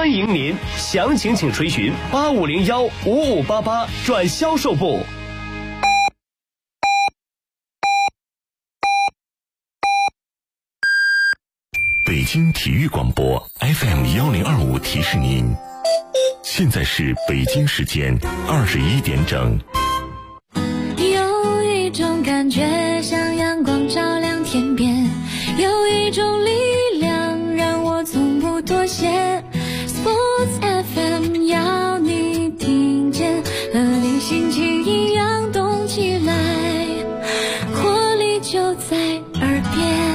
欢迎您，详情请垂询85015588转销售部。 北京体育广播 FM1025 提示您，现在是北京时间21点整。 有一种感觉像阳光照亮天边，有一种力量让我从不妥协。Sports FM 要你听见，和你心情一样动起来，活力就在耳边。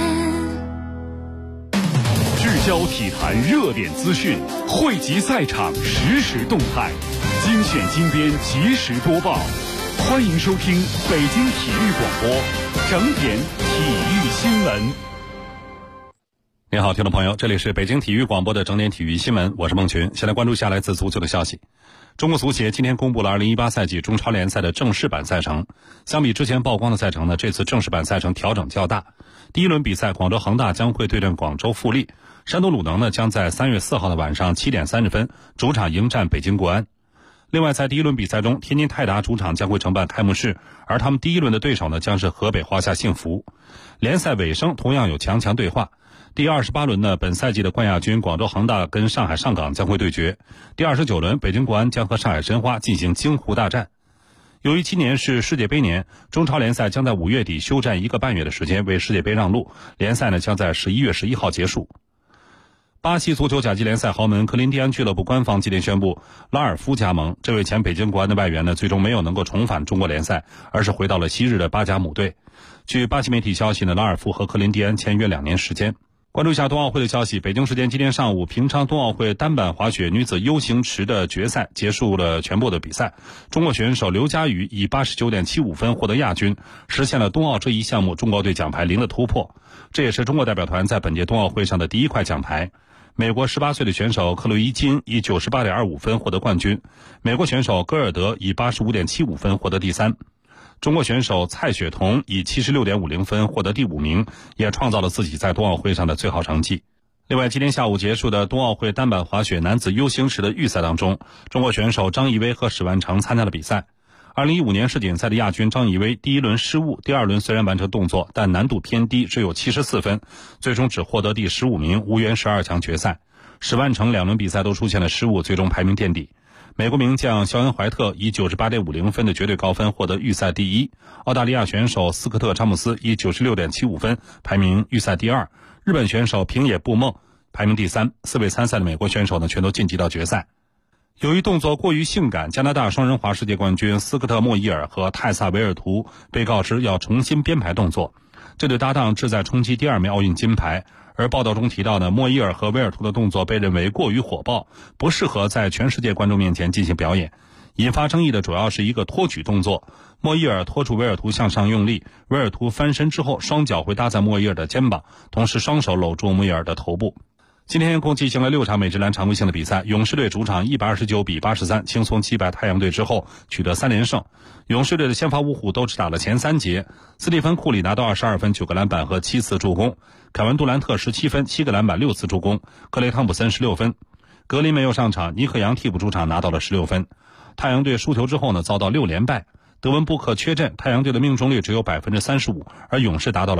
聚焦体坛热点资讯，汇集赛场实时动态，精选精编及时播报。欢迎收听北京体育广播整点体育新闻。 您好，听众朋友，这里是北京体育广播的整点体育新闻，我是孟群。先来关注下来自足球的消息。中国足协今天公布了2018赛季中超联赛的正式版赛程。相比之前曝光的赛程呢，这次正式版赛程调整较大。第一轮比赛，广州恒大将会对阵广州富力，山东鲁能呢将在3月4号的晚上7点30分主场迎战北京国安。另外，在第一轮比赛中，天津泰达主场将会承办开幕式，而他们第一轮的对手呢将是河北华夏幸福。联赛尾声同样有强强对话。第28轮呢，本赛季的冠亚军广州恒大跟上海上港将会对决。第29轮，北京国安将和上海申花进行京沪大战。由于今年是世界杯年，中超联赛将在5月底休战1个半月的时间，为世界杯让路。联赛呢将在11月11号结束。巴西足球甲级联赛豪门科林蒂安俱乐部官方今天宣布，拉尔夫加盟。这位前北京国安的外援呢，最终没有能够重返中国联赛，而是回到了昔日的巴甲母队。据巴西媒体消息呢，拉尔夫和科林蒂安签约2年时间。关注一下冬奥会的消息。北京时间今天上午，平昌冬奥会单板滑雪女子 U 型池的决赛结束了全部的比赛。中国选手刘佳宇以 89.75 分获得亚军，实现了冬奥这一项目中国队奖牌0的突破。这也是中国代表团在本届冬奥会上的第一块奖牌。美国18岁的选手克洛伊金以 98.25 分获得冠军，美国选手戈尔德以 85.75 分获得第3。中国选手蔡雪桐以 76.50 分获得第5名，也创造了自己在冬奥会上的最好成绩。另外，今天下午结束的冬奥会单板滑雪男子 U 型池的预赛当中，中国选手张艺威和史万成参加了比赛。2015年世锦赛的亚军张艺威第一轮失误，第二轮虽然完成动作，但难度偏低，只有74分，最终只获得第15名，无缘12强决赛。史万成2轮比赛都出现了失误，最终排名垫底。美国名将肖恩怀特以 98.50 分的绝对高分获得预赛第1，澳大利亚选手斯科特詹姆斯以 96.75 分排名预赛第2，日本选手平野步梦排名第3。4位参赛的美国选手呢，全都晋级到决赛。由于动作过于性感，加拿大双人滑世界冠军斯科特莫伊尔和泰萨维尔图被告知要重新编排动作，这对搭档志在冲击第2枚奥运金牌。而报道中提到呢，莫伊尔和维尔图的动作被认为过于火爆，不适合在全世界观众面前进行表演。引发争议的主要是一个托举动作，莫伊尔托住维尔图向上用力，维尔图翻身之后双脚会搭在莫伊尔的肩膀，同时双手搂住莫伊尔的头部。今天共进行了6场美职篮常规性的比赛，勇士队主场129比83轻松击败太阳队之后取得3连胜。勇士队的先发五虎都只打了前3节，斯蒂芬库里拿到22分9个篮板和7次助攻，凯文杜兰特17分7个篮板6次助攻，克雷汤普森16分。格林没有上场，尼克杨替补出场拿到了16分。太阳队输球之后呢，遭到6连败，德文布克缺阵，太阳队的命中率只有 35%， 而勇士达到了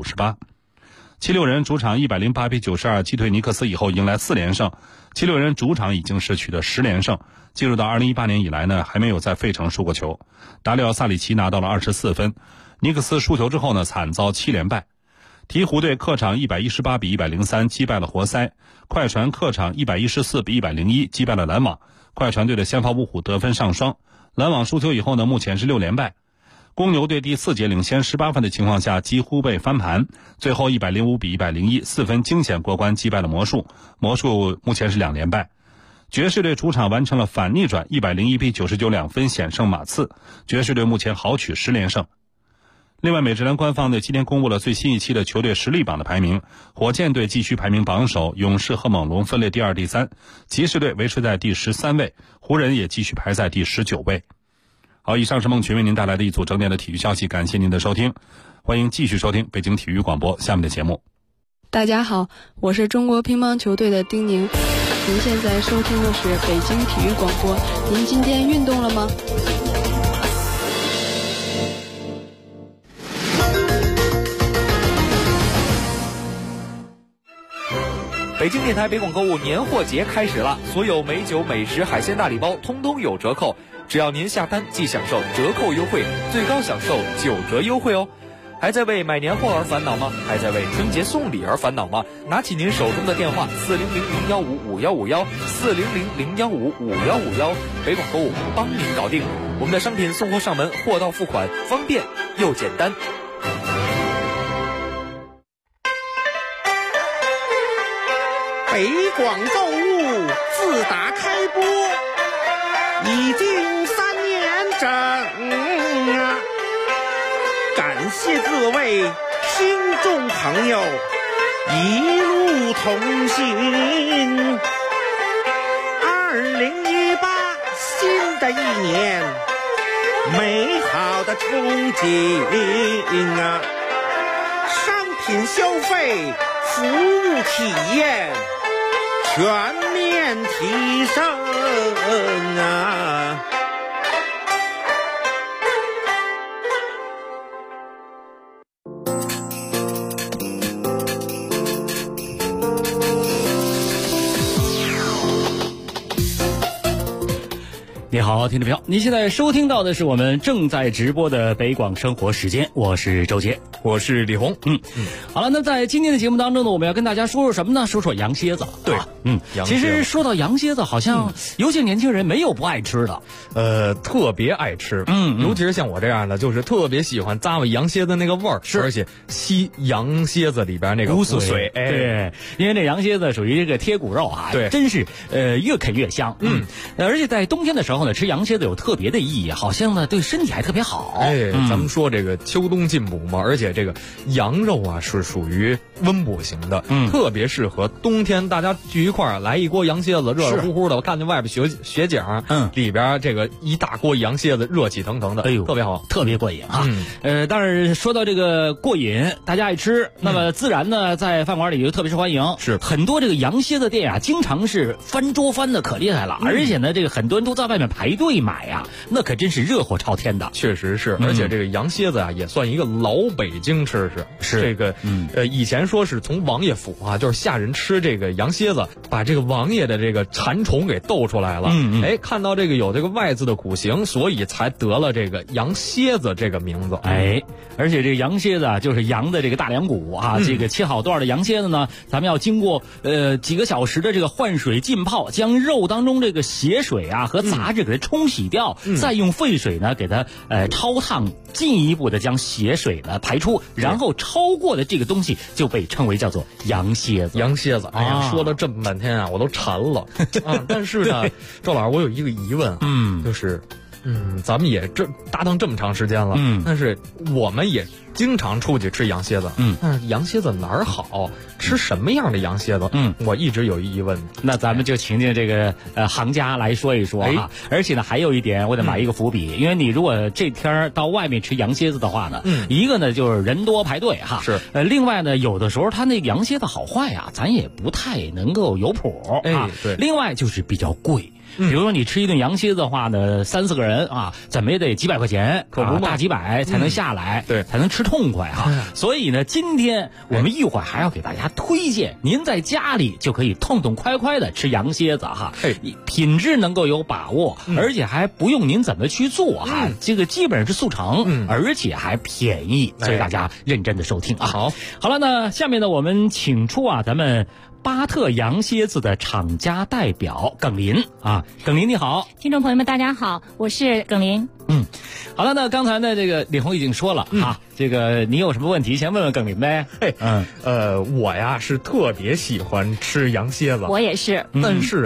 58%。76人主场108比92击退尼克斯以后迎来4连胜，76人主场已经是取得10连胜，进入到2018年以来呢，还没有在费城输过球。达里奥萨里奇拿到了24分，尼克斯输球之后呢，惨遭7连败。鹈鹕队客场118比103击败了活塞，快船客场114比101击败了篮网，快船队的先发五虎得分上双，篮网输球以后呢，目前是6连败。公牛队第4节领先18分的情况下几乎被翻盘，最后105比101 4分惊险过关击败了魔术，魔术目前是2连败。爵士队主场完成了反逆转，101比99 2分险胜马刺，爵士队目前豪取10连胜。另外，美职篮官方呢今天公布了最新一期的球队实力榜的排名，火箭队继续排名榜首，勇士和猛龙分列第2、第3，骑士队维持在第13位，湖人也继续排在第19位。好，以上是孟群为您带来的一组整点的体育消息，感谢您的收听，欢迎继续收听北京体育广播下面的节目。 大家好，我是中国乒乓球队的丁宁。 您现在收听的是北京体育广播。您今天运动了吗？ 北京电台北广购物年货节开始了，所有美酒、美食、海鲜大礼包通通有折扣，只要您下单即享受折扣优惠，最高享受9折优惠哦。还在为买年货而烦恼吗？还在为春节送礼而烦恼吗？拿起您手中的电话400015551，400015551，北广购物帮您搞定。我们的商品送货上门，货到付款，方便又简单。 北广购物自打开播已经3年整啊，感谢各位听众朋友一路同行。2018新的一年，美好的憧憬啊，商品消费，服务体验全面提升啊！ 你好，听众朋友，您现在收听到的是我们正在直播的北广生活时间，我是周杰， 我是李红。 好了，那在今天的节目当中呢，我们要跟大家说说什么呢？说说羊蝎子。 对， 其实说到羊蝎子，好像有些年轻人没有不爱吃的， 特别爱吃，尤其是像我这样的，就是特别喜欢咂巴羊蝎子那个味儿，而且吸羊蝎子里边那个骨髓， 对，因为这羊蝎子属于这个贴骨肉啊， 对， 真是越啃越香，而且在冬天的时候呢，吃羊蝎子有特别的意义，好像呢对身体还特别好。 咱们说这个秋冬进补嘛，而且这个羊肉啊是属于温补型的，特别适合冬天大家聚一块儿来一锅羊蝎子，热热乎乎的，我看见外边雪景，里边这个一大锅羊蝎子热气腾腾的，哎呦，特别好， 特别过瘾啊。但是说到这个过瘾，大家爱吃，那么自然呢在饭馆里就特别受欢迎， 是很多这个羊蝎子店啊，经常是翻桌翻的可厉害了，而且呢这个很多人都在外面排队买啊，那可真是热火朝天的。 确实是，而且这个羊蝎子啊也算一个老北京吃食，是这个以前说是从王爷府啊，就是下人吃这个羊蝎子，把这个王爷的这个馋虫给逗出来了。看到这个有这个外字的骨形，所以才得了这个羊蝎子这个名字。 而且这个羊蝎子啊，就是羊的这个大梁骨啊，这个切好段的羊蝎子呢，咱们要经过几个小时的这个换水浸泡，将肉当中这个血水啊和杂质给它冲洗掉，再用沸水呢给它焯烫，进一步的将血水呢排出，然后焯过的这个东西就被称为叫做羊蝎子。 羊蝎子，哎呀，说了这么半天啊，我都馋了但是呢，赵老师，我有一个疑问就是咱们也搭档这么长时间了，但是我们也经常出去吃羊蝎子，但是羊蝎子哪儿好，吃什么样的羊蝎子？我一直有一疑问。 那咱们就请这个行家来说一说啊。而且呢，还有一点我得埋一个伏笔，因为你如果这天到外面吃羊蝎子的话呢，一个呢就是人多排队哈， 是另外呢，有的时候它那个羊蝎子好坏啊，咱也不太能够有谱啊。 对， 另外就是比较贵。比如说你吃一顿羊蝎子的话呢，3、4个人啊，怎么也得几百块钱， 可不嘛， 大几百才能下来， 对， 才能吃痛快啊。所以呢，今天我们一会儿还要给大家推荐，您在家里就可以痛痛快快的吃羊蝎子哈，品质能够有把握，而且还不用您怎么去做哈，这个基本上是速成，而且还便宜，所以大家认真的收听啊。好了，那下面呢，我们请出咱们巴特羊蝎子的厂家代表耿林啊，耿林你好， 听众朋友们大家好，我是耿林。 好了，那刚才呢，这个李红已经说了这个你有什么问题先问问耿林呗。 我呀是特别喜欢吃羊蝎子， 我也是， 但是啊，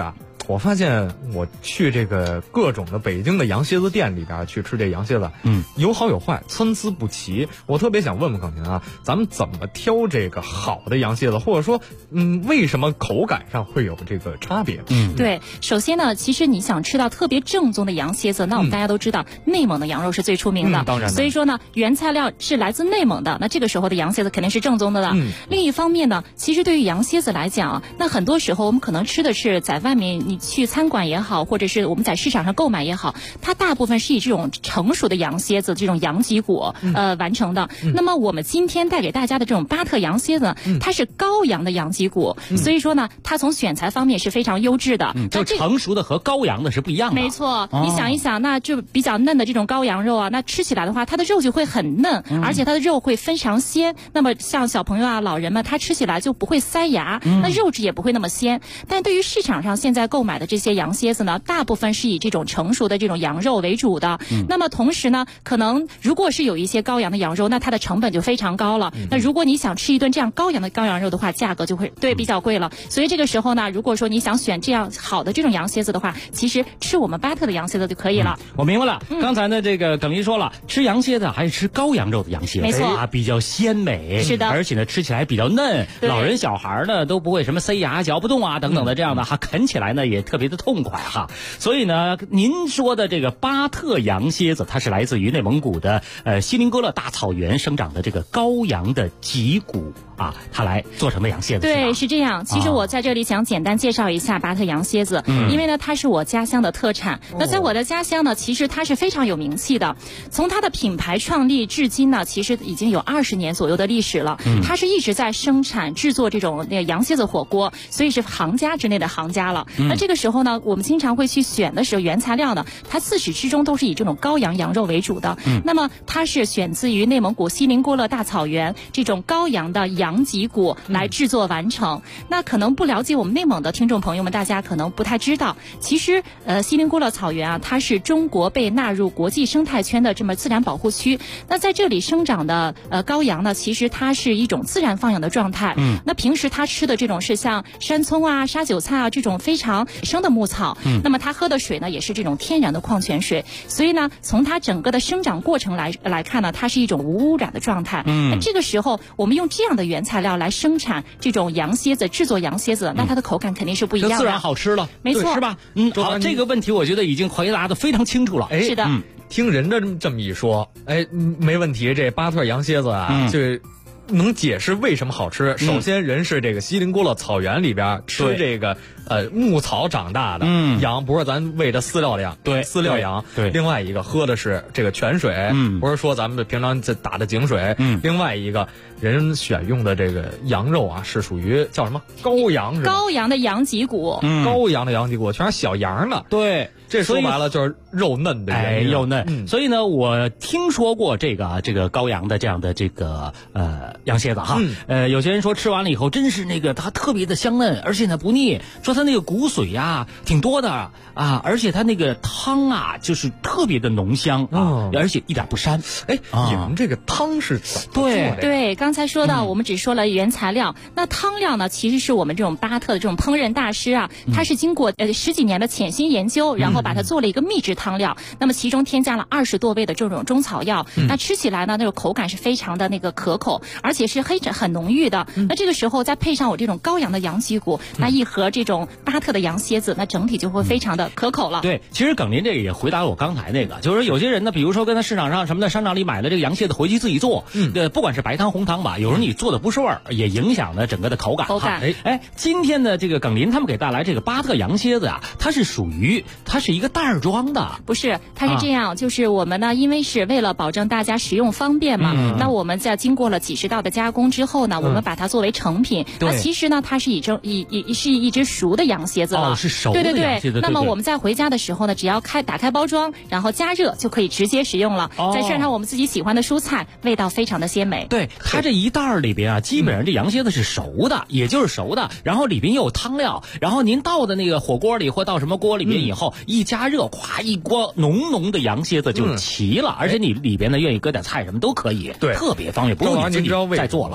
我发现我去这个各种的北京的羊蝎子店里边去吃这羊蝎子，有好有坏，参差不齐。我特别想问问耿婷啊，咱们怎么挑这个好的羊蝎子，或者说，为什么口感上会有这个差别？ 对，首先呢，其实你想吃到特别正宗的羊蝎子，那我们大家都知道，内蒙的羊肉是最出名的， 当然。 所以说呢，原材料是来自内蒙的，那这个时候的羊蝎子肯定是正宗的了。另一方面呢，其实对于羊蝎子来讲，那很多时候我们可能吃的是在外面你去餐馆也好，或者是我们在市场上购买也好，它大部分是以这种成熟的羊蝎子这种羊脊骨完成的。那么我们今天带给大家的这种巴特羊蝎子，它是羔羊的羊脊骨，所以说呢，它从选材方面是非常优质的。 就成熟的和羔羊的是不一样的。 没错，你想一想，那就比较嫩的这种羔羊肉啊，那吃起来的话，它的肉就会很嫩，而且它的肉会非常鲜。那么像小朋友啊、老人们，他吃起来就不会塞牙，那肉质也不会那么鲜。但对于市场上现在购买的这些羊蝎子呢，大部分是以这种成熟的这种羊肉为主的。那么同时呢，可能如果是有一些羔羊的羊肉，那它的成本就非常高了。那如果你想吃一顿这样羔羊肉的话，价格就会比较贵了。所以这个时候呢，如果说你想选这样好的这种羊蝎子的话，其实吃我们巴特的羊蝎子就可以了。 我明白了，刚才呢这个耿林说了，吃羊蝎子还是吃羔羊肉的羊蝎子， 没错啊，比较鲜美， 是的， 而且呢吃起来比较嫩，老人小孩呢都不会什么塞牙、嚼不动啊等等的这样的，啃起来呢也特别的痛快哈。所以呢，您说的这个巴特羊蝎子，它是来自于内蒙古的锡林哥勒大草原生长的这个羔羊的脊骨啊，它来做成的羊蝎子。 对，是这样。其实我在这里想简单介绍一下巴特羊蝎子，因为呢它是我家乡的特产。那在我的家乡呢，其实它是非常有名气的。从它的品牌创立至今呢，其实已经有20年左右的历史了。它是一直在生产制作这种那个羊蝎子火锅，所以是行家之内的行家了。那这个时候呢，我们经常会去选的时候，原材料呢，它自始至终都是以这种羔羊羊肉为主的。那么它是选自于内蒙古锡林郭勒大草原这种羔羊的羊脊骨来制作完成。那可能不了解我们内蒙的听众朋友们，大家可能不太知道，其实锡林郭勒草原啊，它是中国被纳入国际生态圈的这么自然保护区。那在这里生长的羔羊呢，其实它是一种自然放养的状态。那平时它吃的这种是像山葱啊、沙韭菜啊这种非常生的牧草。那么它喝的水呢，也是这种天然的矿泉水。所以呢，从它整个的生长过程来看呢，它是一种无污染的状态。那这个时候我们用这样的原材料来生产这种羊蝎子，制作羊蝎子，那它的口感肯定是不一样的， 就自然好吃了， 没错， 是吧？好，这个问题我觉得已经回答的非常清楚了。 是的， 听人家这么一说，没问题。这巴特羊蝎子啊，就能解释为什么好吃。首先，人是这个锡林郭勒草原里边吃这个牧草长大的羊，不是咱喂的饲料羊，饲料羊。 对， 另外一个喝的是这个泉水，不是说咱们平常打的井水。另外一个人选用的这个羊肉啊，是属于叫什么羔羊？ 羔羊的羊脊骨， 羔羊的羊脊骨全是小羊呢。 对。 这说白了就是肉嫩的原因， 肉嫩。所以呢，我听说过这个羔羊的这样的这个羊蝎子哈。有些人说吃完了以后，真是那个它特别的香嫩，而且呢不腻。说它那个骨髓呀挺多的啊，而且它那个汤啊就是特别的浓香啊，而且一点不膻。 你们这个汤是怎么做的？ 对，刚才说到我们只说了原材料，那汤料呢，其实是我们这种巴特的这种烹饪大师啊，他是经过10几年的潜心研究，然后把它做了一个秘制汤料。那么其中添加了20多味的这种中草药，那吃起来呢，那个口感是非常的那个可口，而且是很浓郁的。那这个时候再配上我这种羔羊的羊脊骨，那一盒这种巴特的羊蝎子，那整体就会非常的可口了。 对，其实耿林这个也回答了我刚才那个，就是有些人呢，比如说跟他市场上什么的商场里买了这个羊蝎子回去自己做，不管是白汤红汤吧，有时候你做的不是味儿，也影响了整个的口感。今天的这个耿林他们给带来这个巴特羊蝎子啊，它是一个袋装的， 不是，它是这样，就是我们呢，因为是为了保证大家食用方便嘛，那我们在经过了几十道的加工之后呢，我们把它作为成品。那其实呢，它是一只熟的羊蝎子了， 是熟的羊蝎子。 那么我们在回家的时候呢，只要打开包装，然后加热就可以直接食用了。再涮上我们自己喜欢的蔬菜，味道非常的鲜美。 对，它这一袋里边啊，基本上这羊蝎子是熟的，也就是熟的，然后里边又有汤料，然后您倒的那个火锅里或到什么锅里边以后，一加热，咵一锅浓的羊蝎子就齐了，而且你里边呢愿意搁点菜什么都可以， 对， 特别方便，不用你自己再做了。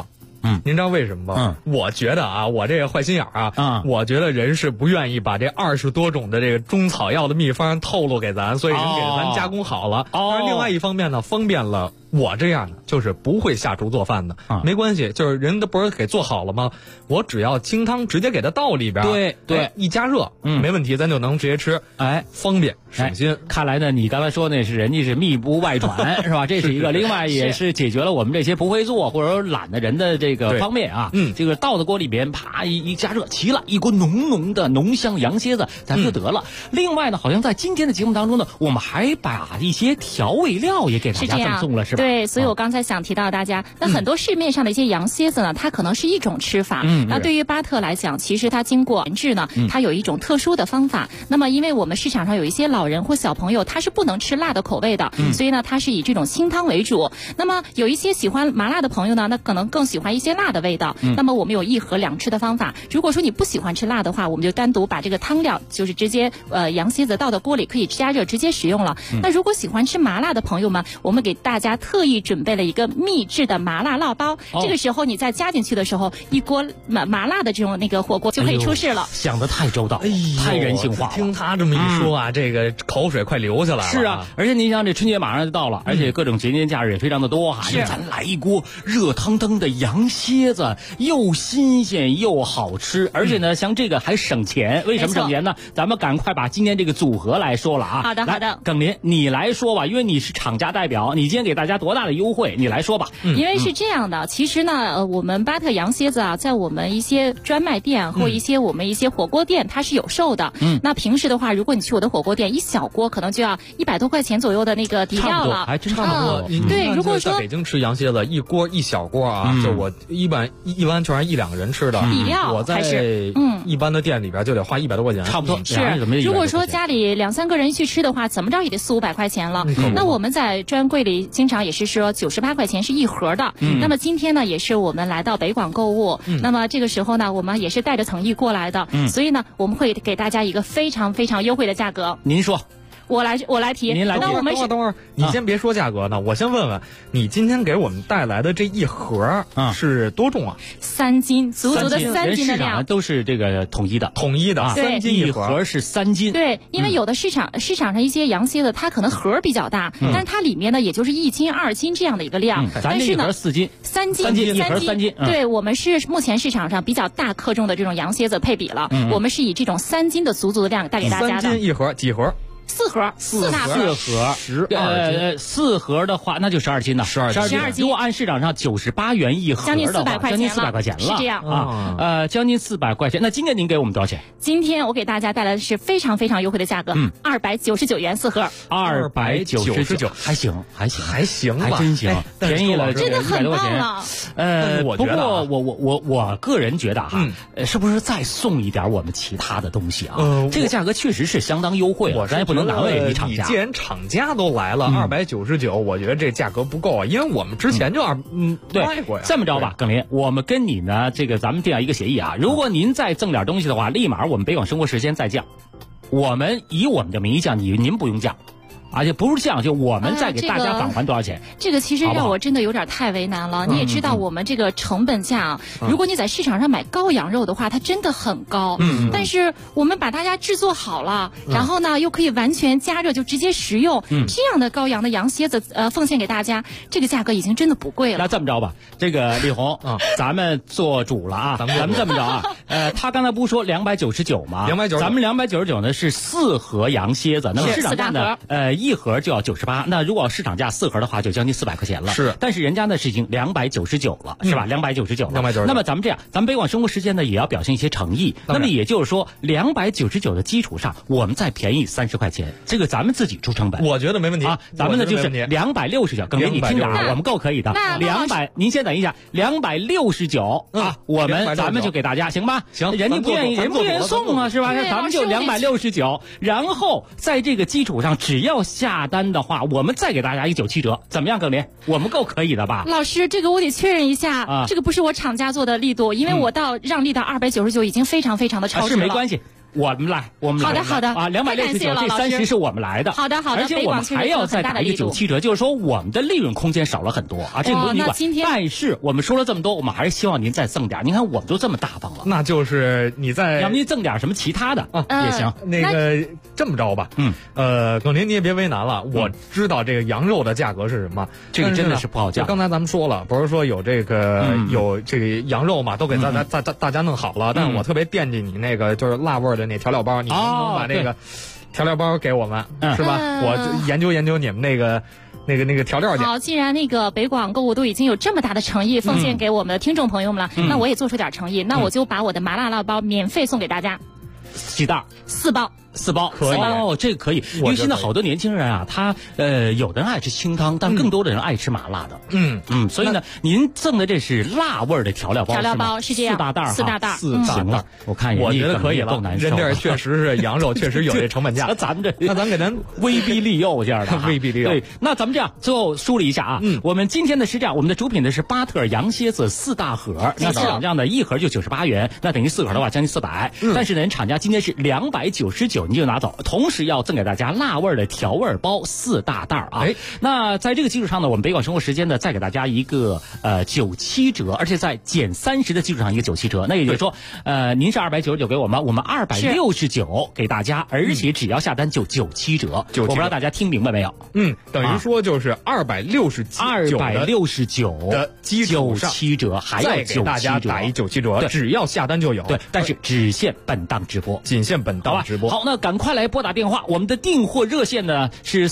您知道为什么吗？我觉得啊，我这个坏心眼儿啊，我觉得人是不愿意把这20多种的这个中草药的秘方透露给咱，所以人给咱加工好了。但是另外一方面呢，方便了我这样的就是不会下厨做饭的，没关系，就是人都不是给做好了吗？我只要清汤直接给它倒里边，对，一加热，没问题，咱就能直接吃，方便省心。 看来呢，你刚才说那是人家是秘不外传，是吧？这是一个，另外也是解决了我们这些不会做或者说懒的人的这个方面啊。这个倒到锅里边，啪一加热，齐了，一锅浓浓的浓香羊蝎子，咱们就得了。另外呢，好像在今天的节目当中呢，我们还把一些调味料也给大家赠送了，是吧？ 对，所以我刚才想提到大家，那很多市面上的一些羊蝎子呢，它可能是一种吃法。那对于巴特来讲，其实它经过研制呢，它有一种特殊的方法。那么，因为我们市场上有一些老人或小朋友，他是不能吃辣的口味的，所以呢，它是以这种清汤为主。那么，有一些喜欢麻辣的朋友呢，那可能更喜欢一些辣的味道。那么，我们有1盒2吃的方法。如果说你不喜欢吃辣的话，我们就单独把这个汤料，就是直接羊蝎子倒到锅里，可以加热直接食用了。那如果喜欢吃麻辣的朋友们，我们给大家特意准备了一个秘制的麻辣烙包。这个时候你再加进去的时候，一锅麻辣的这种那个火锅就可以出世了。 想得太周到，太人性化了。 听他这么一说啊，这个口水快流下来了。 是啊，而且你想，这春节马上就到了，而且各种节间假日也非常的多哈。咱来一锅热腾腾的羊蝎子，又新鲜又好吃，而且呢，像这个还省钱。为什么省钱呢？咱们赶快把今天这个组合来说了啊。 好的，好的。 耿林，你来说吧，因为你是厂家代表，你今天给大家多大的优惠？你来说吧。 因为是这样的，其实呢，我们巴特羊蝎子啊，在我们一些专卖店或一些我们一些火锅店，它是有售的。那平时的话，如果你去我的火锅店，一小锅可能就要100多块钱左右的那个底料了， 还真差不多。 对，如果说在北京吃羊蝎子，一小锅啊，就我一般全是1-2个人吃的底料， 我在一般的店里边就得花100多块钱， 差不多。 是，如果说家里2-3个人去吃的话，怎么着也得400-500块钱了。那我们在专柜里经常也是说98块钱是1盒的。那么今天呢，也是我们来到北广购物，那么这个时候呢，我们也是带着诚意过来的，所以呢，我们会给大家一个非常非常优惠的价格。 您说。 我来提， 您来提。 那我们等会儿，你先别说价格呢，我先问问你今天给我们带来的这一盒是多重啊 ？3斤，足足的3斤的量， 都是这个统一的 ，3斤一盒是3斤。 对，因为有的市场上一些羊蝎子，它可能盒比较大，但是它里面呢，也就是1斤2斤这样的一个量。 咱这一盒4斤 ，3斤一盒3斤。 对，我们是目前市场上比较大克重的这种羊蝎子配比了，我们是以这种3斤的足足的量带给大家的。 3斤一盒，几盒 ？4盒，4大盒 ，12斤。 4盒的话，那就12斤了，12斤。如果按市场上98元一盒的话，将近400块钱了， 是这样啊。将近400块钱。那今天您给我们多少钱？ 今天我给大家带来的是非常非常优惠的价格，299元4盒 ，299，还行，还真行，便宜了， 真的很棒了。 不过我个人觉得哈，是不是再送一点我们其他的东西啊？这个价格确实是相当优惠了，咱也不能难为厂家。 既然厂家都来了，299，我觉得这价格不够啊，因为我们之前就卖过呀。 这么着吧，耿林，我们跟你呢，这个咱们定下一个协议啊，如果您再赠点东西的话，立马我们北广生活时间再降，我们以我们的名义降，您不用降。而且不是这样，就我们再给大家返还多少钱？ 这个其实让我真的有点太为难了。你也知道我们这个成本价，如果你在市场上买羔羊肉的话，它真的很高。但是我们把大家制作好了，然后呢又可以完全加热就直接食用，这样的羔羊的羊蝎子奉献给大家，这个价格已经真的不贵了。 那这么着吧，这个李红，咱们做主了啊，咱们这么着啊，他刚才不是说299吗？299，咱们299呢是4盒羊蝎子，那么市场价呢，1盒就要98，那如果市场价4盒的话，就将近400块钱了。 是， 但是人家呢是已经299了，是吧？299了。 299。 那么咱们这样，咱们北广生活时间呢也要表现一些诚意。那么也就是说，299的基础上，我们再便宜30块钱，这个咱们自己出成本。 我觉得没问题啊，咱们呢就是269。耿林，你听着啊，我们够可以的。200，您先等一下，269啊，咱们就给大家行吧？ 行， 人家不愿意送啊，是吧？咱们就269，然后在这个基础上，只要下单的话，我们再给大家一97折，怎么样，耿林？我们够可以的吧？ 老师，这个我得确认一下啊，这个不是我厂家做的力度，因为我让利到299已经非常非常的超值了。 是没关系。 我们来。 好的啊，269，这30是我们来的。 好的， 而且我们还要再打一个97折，就是说我们的利润空间少了很多啊。这个你管。但是我们说了这么多，我们还是希望您再赠点。您看我们都这么大方了， 那就是你再要不您赠点什么其他的也行。 那个这么着吧，耿林你也别为难了，我知道这个羊肉的价格是什么， 这个真的是不好讲。 刚才咱们说了，不是说有这个有这个羊肉嘛，都给大家弄好了，但是我特别惦记你那个就是辣味的那调料包，你能不能把这个调料包给我们，是吧？我研究研究你们那个调料去。 好，既然那个北广购物都已经有这么大的诚意奉献给我们的听众朋友们了，那我也做出点诚意，那我就把我的麻辣辣包免费送给大家， 几袋？4包可以哦，这个可以，因为现在好多年轻人啊，他有的人爱吃清汤，但更多的人爱吃麻辣的。所以呢，您赠的这是辣味的调料包， 是这样，4大袋， 行了，我看我觉得可以了。人这确实是羊肉，确实有这成本价。那咱给咱威逼利诱这样的， 威逼利诱。 对，那咱们这样最后梳理一下啊，我们今天的是这样，我们的主品的是巴特羊蝎子4大盒，那市场价呢1盒就98元，那等于4盒的话将近400。但是呢，厂家今天是299。你就拿走，同时要赠给大家辣味的调味包4大袋啊！那在这个基础上呢，我们北广生活时间呢再给大家一个97折，而且在减30的基础上一个97折。那也就是说，您是299给我们269给大家，而且只要下单就97折。我不知道大家听明白没有？ 等于说就是269的基础上 97折，还要再给大家打一97折，只要下单就有。 对，但是只限本档直播， 仅限本档直播。 好，那赶快来拨打电话，我们的订货热线呢是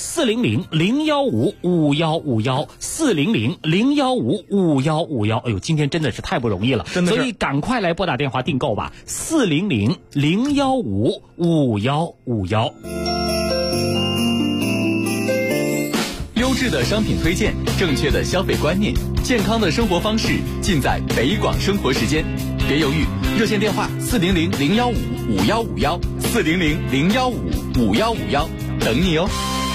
400-015-5151，400-015-5151。哎呦，今天真的是太不容易了，所以赶快来拨打电话订购吧，400-015-5151。 优质的商品推荐，正确的消费观念，健康的生活方式，尽在北广生活时间。别犹豫，热线电话400-015-5151，400-015-5151，等你哦。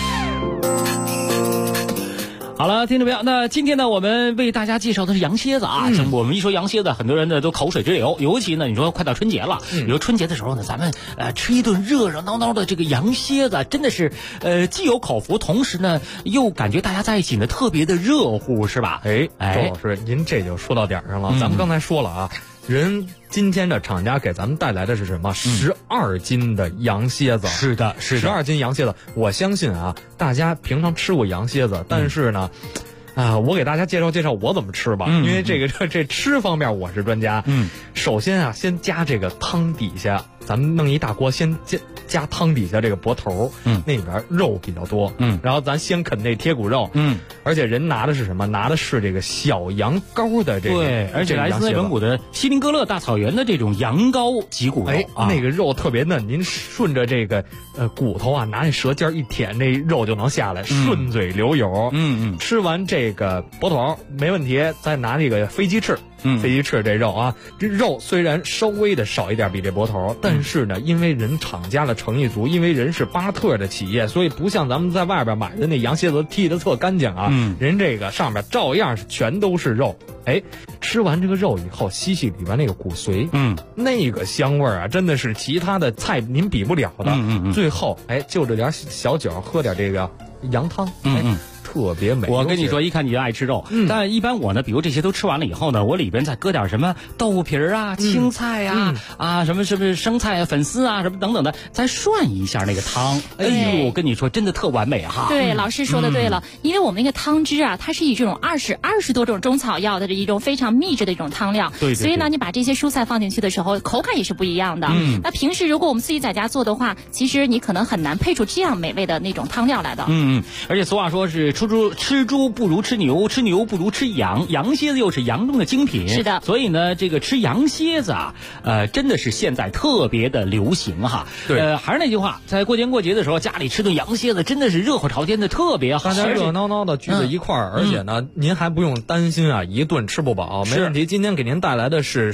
好了，听众朋友，那今天呢，我们为大家介绍的是羊蝎子啊。我们一说羊蝎子，很多人呢都口水直流，尤其呢，你说快到春节了，比如春节的时候呢，咱们吃一顿热热闹闹的这个羊蝎子，真的是既有口福，同时呢又感觉大家在一起呢特别的热乎，是吧？周老师，您这就说到点上了。咱们刚才说了啊，人今天的厂家给咱们带来的是什么？12斤的羊蝎子。 是的 ，12斤羊蝎子。我相信啊，大家平常吃过羊蝎子，但是呢，我给大家介绍介绍我怎么吃吧，因为这吃方面我是专家。首先啊，先加这个汤底下，咱们弄一大锅，先加汤底下这个脖头，那里边肉比较多，然后咱先啃这贴骨肉，而且人拿的是什么？拿的是这个小羊羔的这个， 对，而且来自内蒙古的锡林哥勒大草原的这种羊羔脊骨肉， 那个肉特别嫩，您顺着这个骨头啊，拿那舌尖一舔，那肉就能下来，顺嘴流油。吃完这个脖头没问题，再拿这个飞鸡翅。飞鸡翅这肉啊，这肉虽然稍微的少一点比这脖头，但是呢，因为人厂家的诚意足，因为人是巴特的企业，所以不像咱们在外边买的那羊蝎子剔得特干净啊，人这个上面照样是全都是肉。吃完这个肉以后，吸里边那个骨髓，那个香味啊，真的是其他的菜您比不了的。最后就着点小酒，喝点这个羊汤，特别美。 我跟你说，一看你就爱吃肉，但一般我呢，比如这些都吃完了以后呢，我里边再搁点什么豆腐皮啊、青菜啊、什么生菜啊、粉丝啊什么等等的，再涮一下那个汤。哎呦，我跟你说，真的特完美哈。 对，老师说的对了，因为我们那个汤汁啊，它是以这种20多种中草药的一种非常秘制的一种汤料， 对， 所以呢，你把这些蔬菜放进去的时候，口感也是不一样的。那平时如果我们自己在家做的话，其实你可能很难配出这样美味的那种汤料来的。 而且俗话说是吃猪不如吃牛，吃牛不如吃羊，羊蝎子又是羊中的精品。 是的， 所以呢，这个吃羊蝎子啊，真的是现在特别的流行哈。 对， 还是那句话，在过年过节的时候，家里吃顿羊蝎子真的是热火朝天的，特别好。 大家热闹闹的聚在一块儿，而且呢，您还不用担心啊，一顿吃不饱，没问题。今天给您带来的是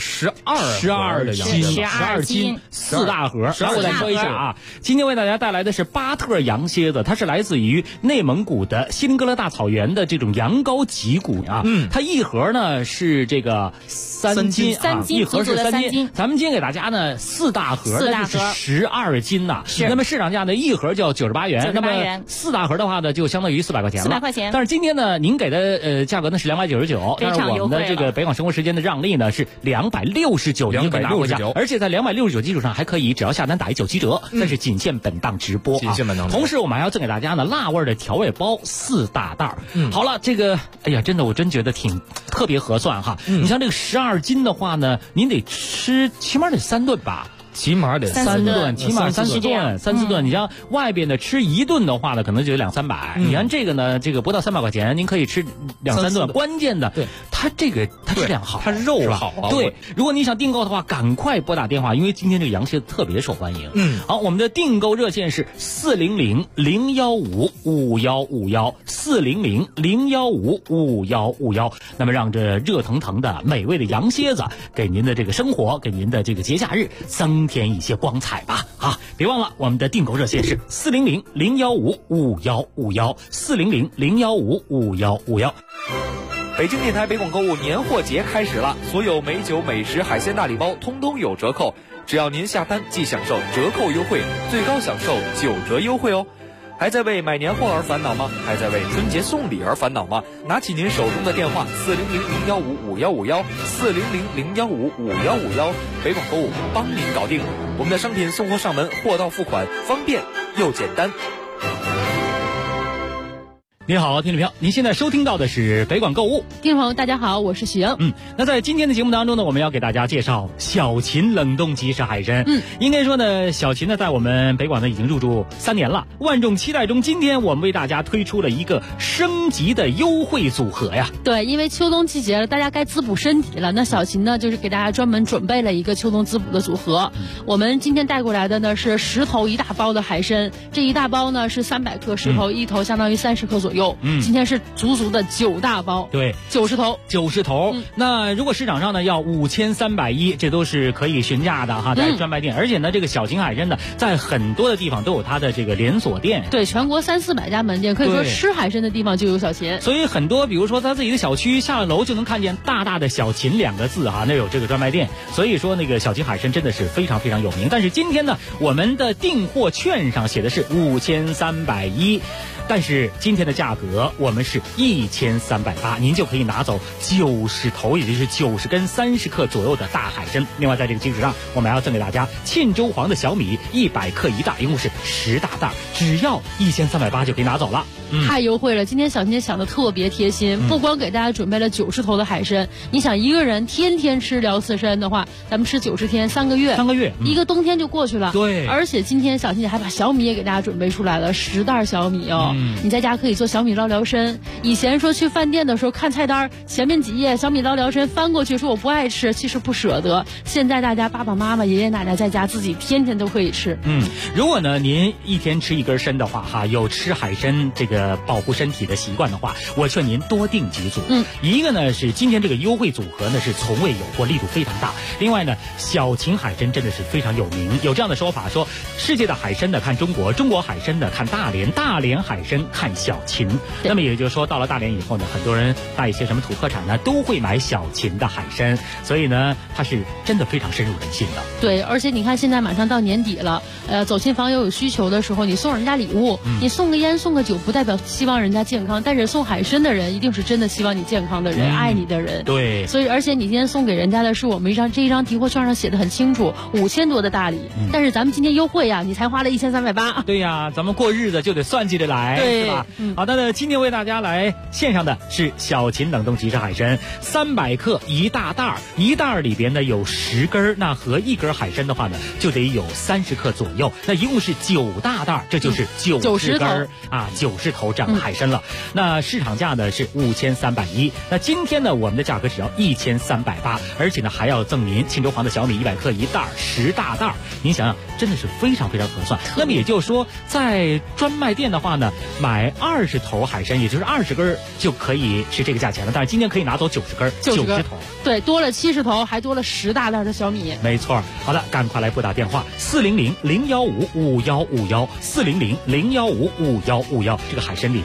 12 斤4大盒。然后我再说一下啊，今天为大家带来的是巴特羊蝎子，它是来自于内蒙古的锡林林格勒大草原的这种羊羔脊骨啊，它一盒呢是这个3斤啊，一盒是3斤。咱们今天给大家呢4大盒，那就是12斤呐。那么市场价呢，一盒就要98元，那么4大盒的话呢，就相当于400块钱了。400块钱。但是今天呢，您给的价格呢是299，但是我们的这个北广生活时间的让利呢是269，您可以拿回家，而且在269基础上还可以只要下单打197折，但是仅限本档直播啊。同时我们还要赠给大家呢辣味的调味包4大袋。好了，这个哎呀，真的我真觉得挺特别合算哈。你像这个12斤的话呢，您得吃起码得3顿吧。 起码得 3顿，起码3、4顿，3、4顿。你像外边的吃1顿的话呢，可能就200、300。你看这个呢，这个不到300块钱，您可以吃2、3顿。关键的，对它这个它质量好， 它肉好啊。 对，如果你想订购的话，赶快拨打电话，因为今天这个羊蝎子特别受欢迎。好，我们的订购热线是400-015-5151，400-015-5151。那么让这热腾腾的美味的羊蝎子给您的这个生活，给您的这个节假日增添一些光彩吧！啊，别忘了我们的订购热线是400-015-5151，400-015-5151。 北京电台北广购物年货节开始了，所有美酒、美食、海鲜大礼包通通有折扣，只要您下单即享受折扣优惠，最高享受9折优惠哦。还在为买年货而烦恼吗？还在为春节送礼而烦恼吗？拿起您手中的电话400-015-5151，400-015-5151，北广购物帮您搞定。我们的商品送货上门，货到付款，方便又简单。 你好，听众朋友，您现在收听到的是北广购物。 听众朋友，大家好，我是许莹。 那在今天的节目当中呢，我们要给大家介绍小秦冷冻即食海参。应该说呢，小秦呢在我们北广呢已经入驻3年了，万众期待中，今天我们为大家推出了一个升级的优惠组合呀。 对，因为秋冬季节了，大家该滋补身体了。那小秦呢，就是给大家专门准备了一个秋冬滋补的组合。我们今天带过来的呢是10头1大包的海参，这一大包呢是300克，10头，1头相当于30克左右。今天是足足的9大包， 对 ，90头。 那如果市场上呢要5310，这都是可以询价的哈，在专卖店。而且呢，这个小秦海参呢，在很多的地方都有它的这个连锁店， 对，全国300-400家门店，可以说吃海参的地方就有小秦。 所以很多，比如说在自己的小区下了楼就能看见大大的小秦2个字哈，那有这个专卖店。所以说那个小秦海参真的是非常非常有名。但是今天呢，我们的订货券上写的是5310。但是今天的价格我们是1380，您就可以拿走90头，也就是90根30克左右的大海参。另外在这个基础上，我们还要赠给大家沁州黄的小米100克1袋，一共是10大袋，只要1380就可以拿走了。 太优惠了！今天小秦想的特别贴心，不光给大家准备了90头的海参，你想一个人天天吃辽刺参的话，咱们吃90天，3个月，一个冬天就过去了。对，而且今天小秦还把小米也给大家准备出来了，10袋小米哦。你在家可以做小米捞辽参。以前说去饭店的时候看菜单前面几页小米捞辽参翻过去说我不爱吃，其实不舍得。现在大家爸爸妈妈爷爷奶奶在家自己天天都可以吃。 如果呢您一天吃1根参的话哈，有吃海参这个保护身体的习惯的话，我劝您多订几组。一个呢是今天这个优惠组合呢是从未有过，力度非常大。另外呢，小秦海参真的是非常有名，有这样的说法说，世界的海参呢看中国，中国海参呢看大连，大连海参看小秦。那么也就是说，到了大连以后呢，很多人带一些什么土特产呢，都会买小秦的海参，所以呢，它是真的非常深入人心的。 对，而且你看现在马上到年底了，走亲访友有需求的时候，你送人家礼物，你送个烟送个酒，不代表希望人家健康，但是送海参的人一定是真的希望你健康的人，爱你的人。 对， 所以而且你今天送给人家的是我们这一张提货券上写的很清楚，5000多的大礼，但是咱们今天优惠呀，你才花了1380。 对呀，咱们过日子就得算计着来，是吧？好的，今天为大家来献上的是小秦冷冻即食海参，300克1大袋，1袋里边呢有10根，那和1根海参的话呢，就得有30克左右，那一共是9大袋，这就是90根啊，90头这样的海参了。那市场价呢是5310，那今天呢我们的价格只要1380，而且呢还要赠您沁州黄的小米100克1袋，10大袋，您想想真的是非常非常合算。那么也就是说，在专卖店的话呢，买20头海参，也就是20根就可以是这个价钱了。但是今天可以拿走90根，90头， 对，多了70头，还多了10大袋的小米。 没错。好的，赶快来拨打电话400-015-5151，400-015-5151，这个海参里